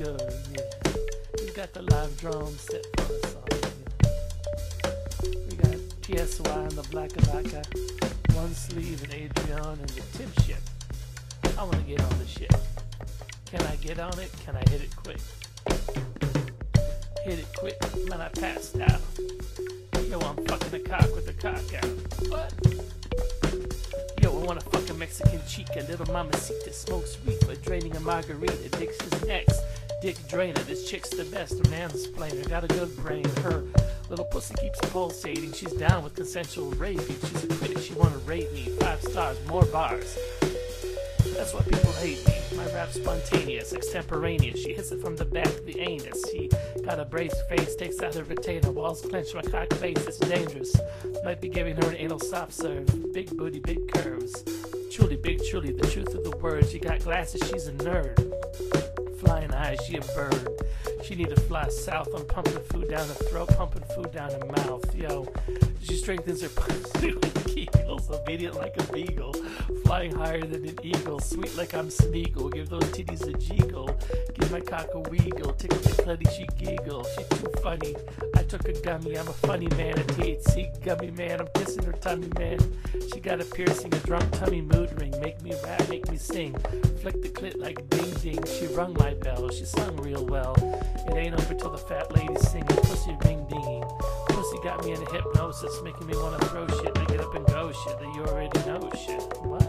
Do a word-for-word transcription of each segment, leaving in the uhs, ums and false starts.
good, yeah. We got the live drums set for the song, yeah. We got P S Y and the Black Alaka, One Sleeve and Adrian and the Tim shit. I wanna get on the shit. Can I get on it? Can I hit it quick? Hit it quick, man, I passed out. Yo, I'm fucking a cock with a cock out. What? Yo, I want a fucking Mexican chica, little mamacita, smokes reefer, draining a margarita, dick's his next, dick drainer, this chick's the best, her mansplainer, got a good brain, her little pussy keeps pulsating, she's down with consensual raping, she's a critic, she wanna rate me, five stars, more bars. That's why people hate me. My rap's spontaneous, extemporaneous. She hits it from the back of the anus. She got a braced face, takes out her retainer, walls clenched, my cock face. It's dangerous. Might be giving her an anal soft serve. Big booty, big curves. Truly, big, truly, the truth of the words. She got glasses, she's a nerd. Flying high, she a bird. She need to fly south. I'm pumping food down her throat, pumping food down her mouth. Yo, she strengthens her pussy with kegels, obedient like a beagle, flying higher than an eagle, sweet like I'm Smeagol. Give those titties a jiggle, give my cock a wiggle, tickle the cutty, she giggle. She too funny. I took a gummy. I'm a funny man, a T H C gummy man. I'm kissing her tummy, man. She got a piercing, a drunk tummy mood ring. Make me rap, make me sing. Flick the clit like ding ding. She rung my bell. She sung real well. It ain't over till the fat lady singing. Pussy ring dinging. Pussy got me in a hypnosis, making me wanna throw shit. I get up and go shit that you already know shit. What?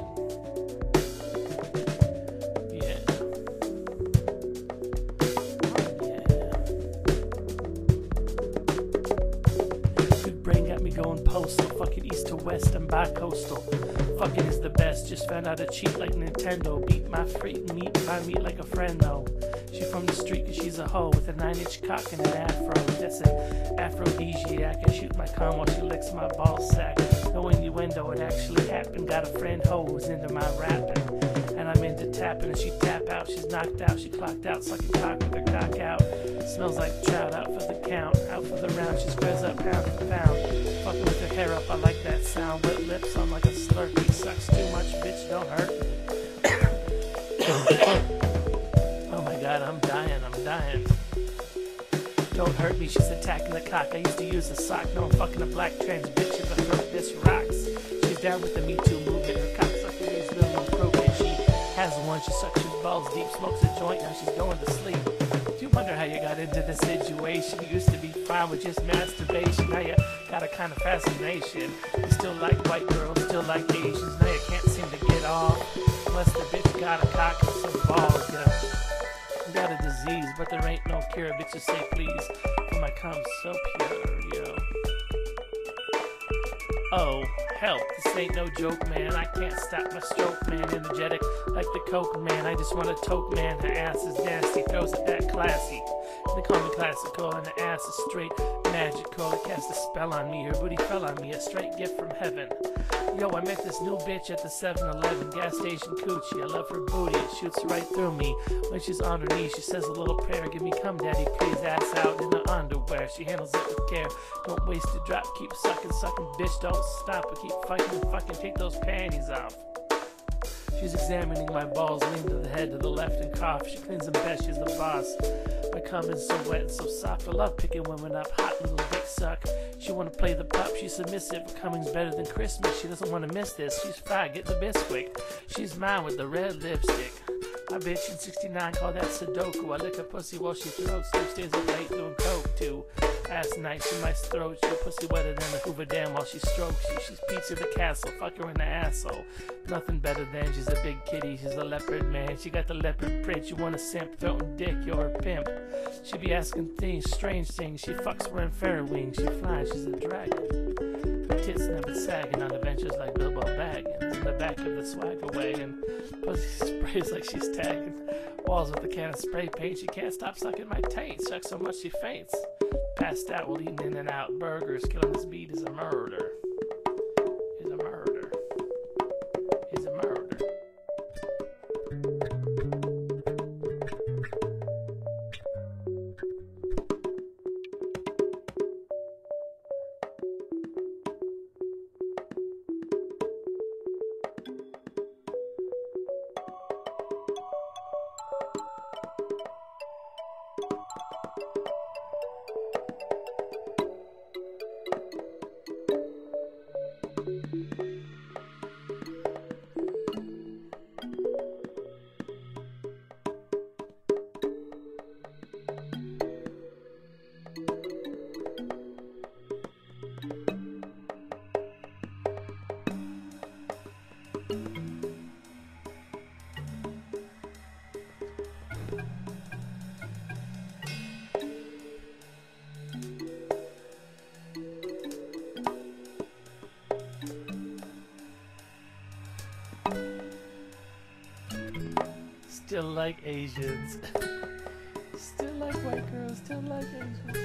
Yeah. Yeah. Good brain got me going postal. Fucking east to west and bi-coastal. Fucking is the best. Just found out a cheat like Nintendo. Beat my freak meat, my meat like a friend though. She from the street cause she's a hoe with a nine inch cock and an afro. That's an aphrodisiac. I shoot my cum while she licks my ball sack. No innuendo, it actually happened. Got a friend hoe who's into my rapping. And I'm into tapping and she tap out. She's knocked out, she clocked out, sucking cock with her cock out. Smells like trout, out for the count, out for the round. She squares up pound for pound. Fucking with her hair up, I like that sound. Wet lips on like a slurpee. Sucks too much, bitch, don't hurt me. God, I'm dying, I'm dying. Don't hurt me, she's attacking the cock. I used to use a sock, no I'm fucking a black trans bitch in the throat, this rocks. She's down with the Me Too movement, her cock sucking is little improvement. She has one, she sucks his balls deep, smokes a joint, now she's going to sleep. Do you wonder how you got into this situation? You used to be fine with just masturbation, now you got a kind of fascination. You still like white girls, still like Asians, now you can't seem to get off. Unless the bitch got a cock and some balls, you know. Got a disease, but there ain't no cure. Bitches say please, for my cum's so pure, yo. Oh, help, this ain't no joke, man. I can't stop my stroke, man. Energetic like the coke, man. I just want to toke, man. Her ass is nasty, throws it that classy. They call me classical, and the ass is straight magical. It cast a spell on me, her booty fell on me, a straight gift from heaven. Yo, I met this new bitch at the seven eleven gas station coochie. I love her booty, it shoots right through me. When she's on her knees, she says a little prayer. Give me cum, daddy, please, ass out in her underwear. She handles it with care. Don't waste a drop, keep sucking, sucking, bitch, don't stop. But keep fucking and fucking, take those panties off. She's examining my balls, lean to the head, to the left and cough. She cleans them best, she's the boss. My cum is so wet and so soft. I love picking women up, hot little dick suck. She wanna play the pup, she's submissive. Coming's better than Christmas, she doesn't wanna miss this. She's fine, get the bisquick. She's mine with the red lipstick. My bitch in sixty-nine, call that Sudoku. I lick her pussy while she throats. Two stays up late doing coke too. Ass night, she might throat. She pussy wetter than the Hoover Dam while she strokes you. She's pizza the castle, fuck her in the asshole. Nothing better than she's a big kitty. She's a leopard man. She got the leopard print. You want a simp, throatin' dick, you're her pimp. She be asking things, strange things. She fucks wearing fairy wings. She flies, she's a dragon. Her tits never sagging on adventures like Bilbo Baggins. In the back of the swagger wagon, pussy sprays like she's tagging walls with a can of spray paint. She can't stop sucking my taint. Sucks so much she faints. Passed out while eating In and Out burgers. Killing this beat is a murder. Is a murder. Is a murder. Still like Asians. Still like white girls, still like Asians.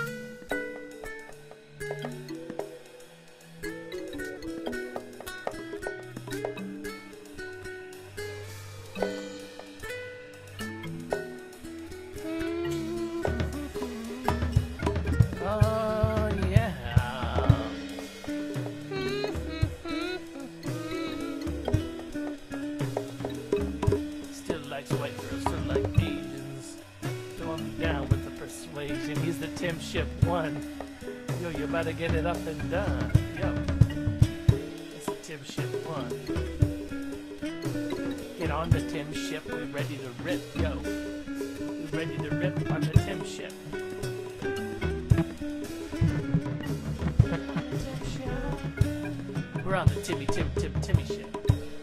Oh yeah. Still likes white girls, still like Asians. Going down with the persuasion. He's the Tim Ship one. Yo, you better get it up and done. Yo, it's the Tim Ship one. Get on the Tim Ship, we're ready to rip. Yo, we're ready to rip on the Tim Ship. We're on the Timmy Tim Tim Timmy ship.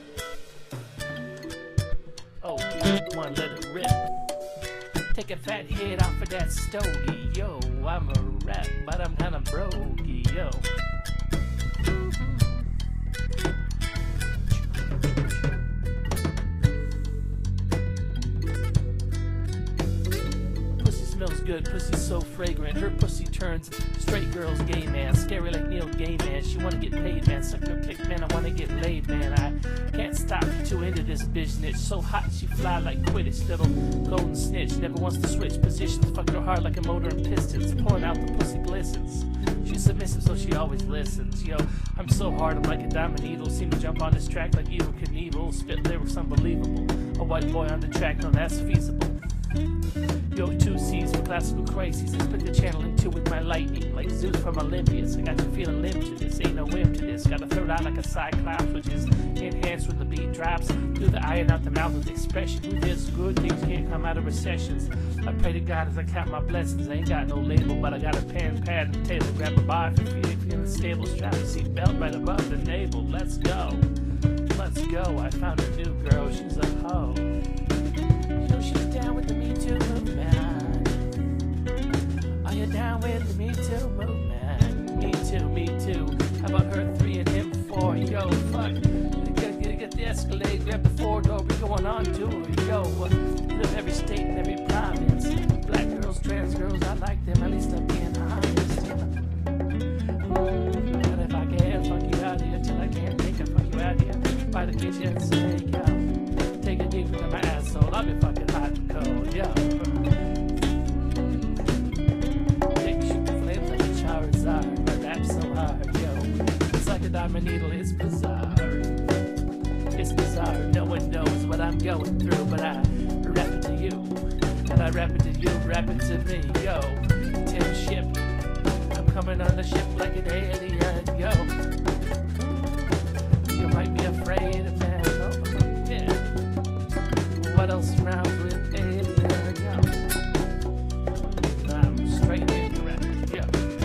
Oh, one, let it rip. Take a fat head off of that stogie, yo. I'm a rap, but I'm kinda brogy, yo. Pussy smells good, pussy's so fragrant. Her pussy turns straight girls gay, man. Scary like Neil Gaiman. She wanna get paid, man. Suck her click, man. I wanna get laid, man. I can't stop too into this business. So hot she fly like Quidditch. Little golden snitch. Never wants to switch positions. Fuck her hard like a motor and pistons. Pulling out the pussy glistens. She's submissive, so she always listens. Yo, I'm so hard, I'm like a diamond needle. Seem to jump on this track like Evil Knievel. Spit lyrics unbelievable. A white boy on the track, no, that's feasible. Yo, two C's for classical crises. I split the channel in two with my lightning. Like Zeus from Olympias. I got you feeling limp to this. Ain't no whim to this. Got a third eye like a cyclops, which is enhanced when the beat drops. Through the eye and out the mouth with expression. Who does good things can't come out of recessions. I pray to God as I count my blessings. I ain't got no label, but I got a pen, pad, and tailor. Grab a bar if you're feeling stable. Strap a seat belt right above the navel. Let's go. Let's go. I found a new girl. She's a hoe. Yo, she's down with the Me Too movement. Are you down with the Me Too movement? Me too, me too. How about her three and him four? Yo, fuck. Get, get, get the Escalade, grab the four door. We going on tour. Yo, live every state and every province. Black girls, trans girls, I like them. At least I'm being honest. Yeah. But if I can, fuck you out here till I can't think. I fuck you out here by the kitchen sink. Yo, take it deep into my asshole. I'll be fucking hot and cold. Yo. The diamond needle is bizarre. It's bizarre. No one knows what I'm going through, but I rap it to you, and I rap it to you, rap it to me. Yo, Tim Ship, I'm coming on the ship like an alien. Yo, you might be afraid of man. Oh, yeah. What else rounds with alien? Yo, I'm straight into rap. Yo.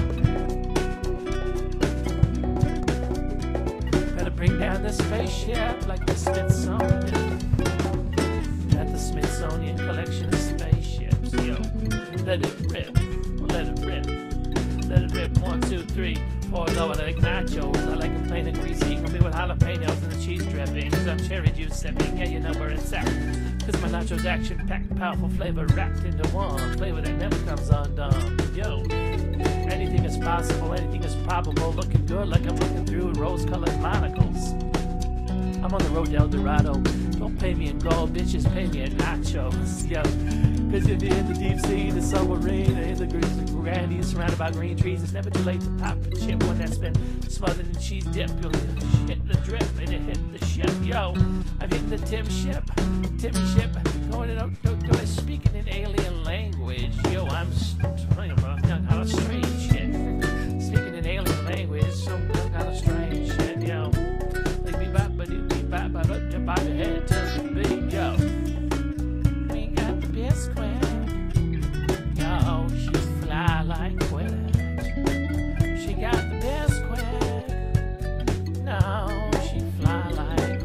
Bring down the spaceship like the Smithsonian. At the Smithsonian collection of spaceships. Yo, let it rip, let it rip, let it rip. One, two, three, four. Low. I like nachos. I like them plain and greasy. Complete with jalapenos and the cheese drippings. I'm cherry juice sipping. Yeah, you know where it's at. Cause my nachos action packed, powerful flavor wrapped into one flavor that never comes undone. Yo. Anything is possible, anything is probable. Looking good like I'm looking through rose-colored monocles. I'm on the road to El Dorado. Don't pay me in gold, bitches, pay me in nachos. Yo, cause if you're in the deep sea, the submarine, in the green grandy, surrounded by green trees, it's never too late to pop a chip. One that's been smothered in cheese dip. You'll hit the drip and it hit the ship. Yo, I'm hitting the Tim Ship. Tim Ship, going in, going speaking in alien language. Yo, I'm kind of strange shit. Speaking in alien language, some kind of strange shit. Yo, like be bop ba doo be bop ba ba to bop your head to the beat. Yo, we got the best queen. Yo, she fly like Quidditch. She got the best queen. No, she fly like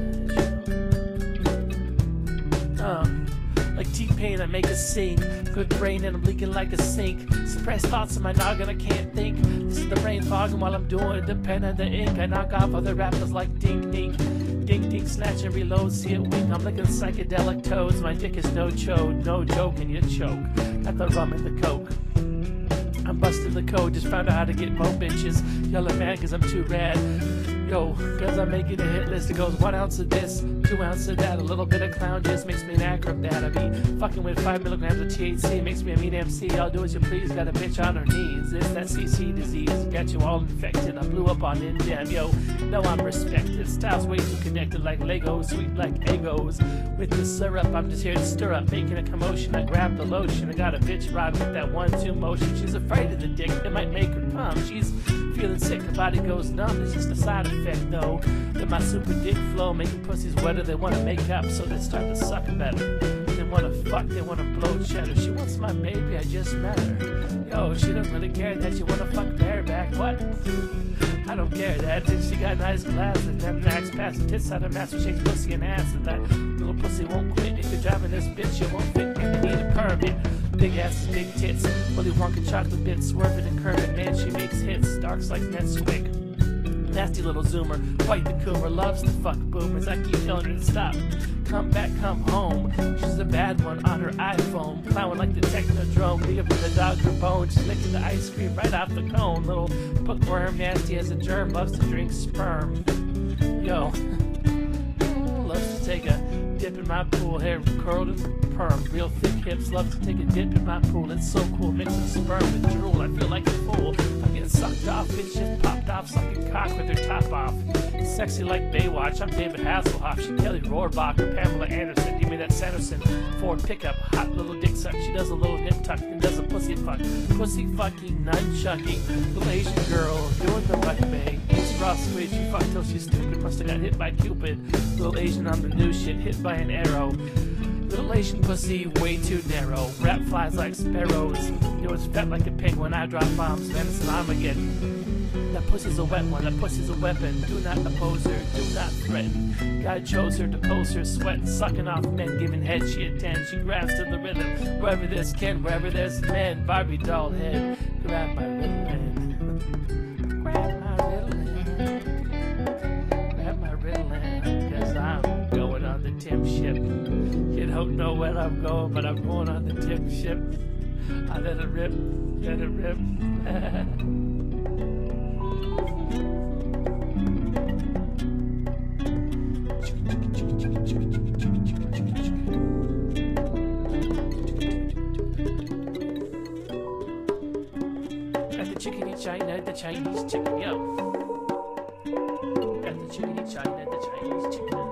Quidditch. Uh, like T-Pain, I make a sing. Good brain and I'm leaking like a sink. Suppressed thoughts in my noggin, I can't think. This is the brain fogging while I'm doing it. Depend on the ink. I knock off other rappers like Dink Dink. Ding ding snatch and reload, see it wink. I'm licking psychedelic toads. My dick is no chode, no joke, and you choke at the rum and the coke. I'm busting the code, just found out how to get more bitches. Yelling mad cause I'm too rad. Yo, cause I'm making a hit list. It goes one ounce of this, two ounces of that. A little bit of clown just makes me an acrobat. I be fucking with five milligrams of T H C, makes me a mean M C. I'll do as you please, got a bitch on her knees. It's that C C disease, got you all infected. I blew up on Indem, yo, no I'm respected. Styles way too connected like Legos, sweet like Egos. With the syrup, I'm just here to stir up, making a commotion. I grab the lotion, I got a bitch riding with that one two motion. She's afraid of the dick, it might make her come. She's feeling sick, her body goes numb. It's just a side effect though. That my super dick flow making pussies wetter. They wanna make up so they start to suck better. They wanna fuck, they wanna blow cheddar. She wants my baby, I just met her. Yo, she don't really care that you wanna fuck bareback. What? I don't care that. Then she got nice glasses. That max pass tits out her master shakes pussy and ass. And that little pussy won't quit. If you're driving this bitch, you won't fit. You need a permit. Big asses, big tits. Willy Wonka chocolate bits. Swerving and curving. Man, she makes hits. Darks like Nesquik. Nasty little zoomer, quite the coomer, loves to fuck boomers. I keep telling her to stop. Come back, come home. She's a bad one on her iPhone, plowing like the Technodrome. Bigger for the dog her bone. She's licking the ice cream right off the cone. Little bookworm, nasty as a germ, loves to drink sperm. Yo, loves to take a dip in my pool, hair curled and perm, real thick hips, loves to take a dip in my pool. It's so cool, mixing sperm with drool. I feel like a fool. I'm getting sucked off, bitch just popped off, sucking cock with her top off. Sexy like Baywatch, I'm David Hasselhoff. She Kelly Rohrbach or Pamela Anderson. Give me that Sanderson Ford pickup, hot little dick suck. She does a little nip tuck and does a pussy fuck. Pussy fucking, nunchucking, little Asian girl doing the butt bay. Eats raw squid, she fucked till she's stupid. Must have got hit by Cupid. Little Asian on the new shit, hit by an arrow. Little Asian pussy, way too narrow. Rap flies like sparrows. Yo, it's fat like a penguin. I drop bombs, man, it's an Armageddon. That pussy's a wet one, that pussy's a weapon. Do not oppose her, do not threaten. God chose her to pose her, sweating, sucking off men, giving head she attends. She grabs to the rhythm, wherever there's Ken, wherever there's men. Barbie doll head, grab my Ritalin. Grab my Ritalin. Grab my Ritalin, cause I'm going on the Tim ship. You don't know where I'm going, but I'm going on the Tim ship. I let it rip, let it rip. Got the chickadee China, the Chinese chicken, yo. Got the chickadee China, the Chinese chicken.